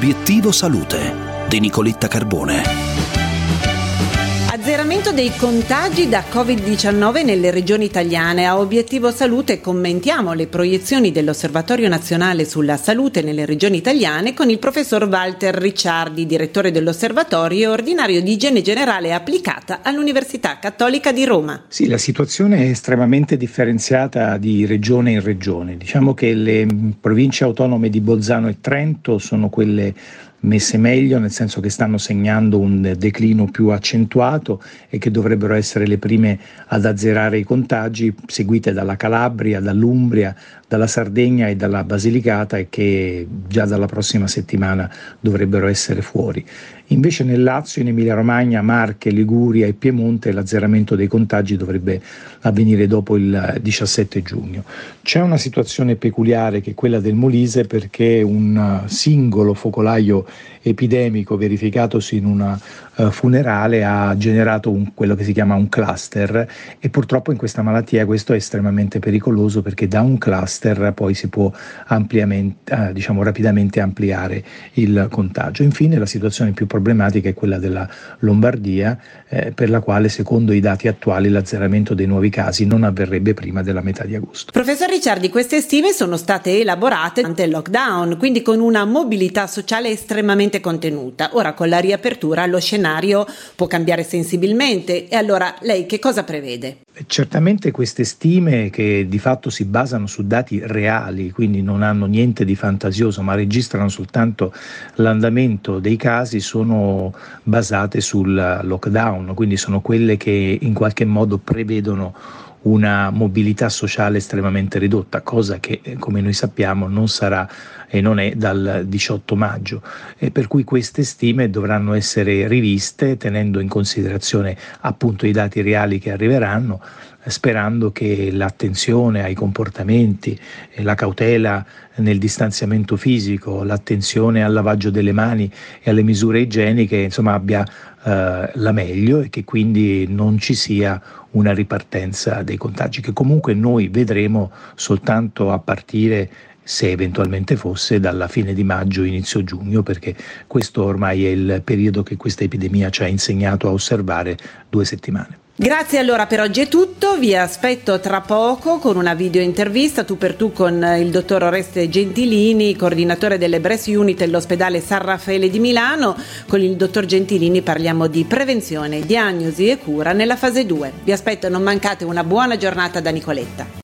Obiettivo Salute di Nicoletta Carbone. Azzeramento dei contagi da Covid-19 nelle regioni italiane. A Obiettivo Salute commentiamo le proiezioni dell'Osservatorio Nazionale sulla Salute nelle regioni italiane con il professor Walter Ricciardi, direttore dell'Osservatorio e ordinario di Igiene Generale Applicata all'Università Cattolica di Roma. Sì, la situazione è estremamente differenziata di regione in regione. Diciamo che le province autonome di Bolzano e Trento sono quelle messe meglio, nel senso che stanno segnando un declino più accentuato e che dovrebbero essere le prime ad azzerare i contagi, seguite dalla Calabria, dall'Umbria, dalla Sardegna e dalla Basilicata, e che già dalla prossima settimana dovrebbero essere fuori. Invece nel Lazio, in Emilia-Romagna, Marche, Liguria e Piemonte l'azzeramento dei contagi dovrebbe avvenire dopo il 17 giugno. C'è una situazione peculiare che è quella del Molise, perché un singolo focolaio epidemico verificatosi in una funerale ha generato quello che si chiama un cluster, e purtroppo in questa malattia questo è estremamente pericoloso, perché da un cluster poi si può rapidamente ampliare il contagio. Infine la situazione più problematica è quella della Lombardia, per la quale secondo i dati attuali l'azzeramento dei nuovi casi non avverrebbe prima della metà di agosto. Professor Ricciardi, queste stime sono state elaborate durante il lockdown, quindi con una mobilità sociale estremamente contenuta. Ora con la riapertura lo scenario può cambiare sensibilmente, e allora lei che cosa prevede? Certamente queste stime, che di fatto si basano su dati reali, quindi non hanno niente di fantasioso, ma registrano soltanto l'andamento dei casi, sono basate sul lockdown, quindi sono quelle che in qualche modo prevedono una mobilità sociale estremamente ridotta, cosa che come noi sappiamo non sarà e non è dal 18 maggio, e per cui queste stime dovranno essere riviste tenendo in considerazione appunto i dati reali che arriveranno, sperando che l'attenzione ai comportamenti, la cautela nel distanziamento fisico, l'attenzione al lavaggio delle mani e alle misure igieniche abbia la meglio, e che quindi non ci sia una ripartenza dei contagi, che comunque noi vedremo soltanto a partire, se eventualmente fosse, dalla fine di maggio, inizio giugno, perché questo ormai è il periodo che questa epidemia ci ha insegnato a osservare 2 settimane. Grazie, allora per oggi è tutto, vi aspetto tra poco con una video intervista tu per tu con il dottor Oreste Gentilini, coordinatore delle Breast Unit dell'ospedale San Raffaele di Milano. Con il dottor Gentilini parliamo di prevenzione, diagnosi e cura nella fase 2. Vi aspetto, non mancate, una buona giornata da Nicoletta.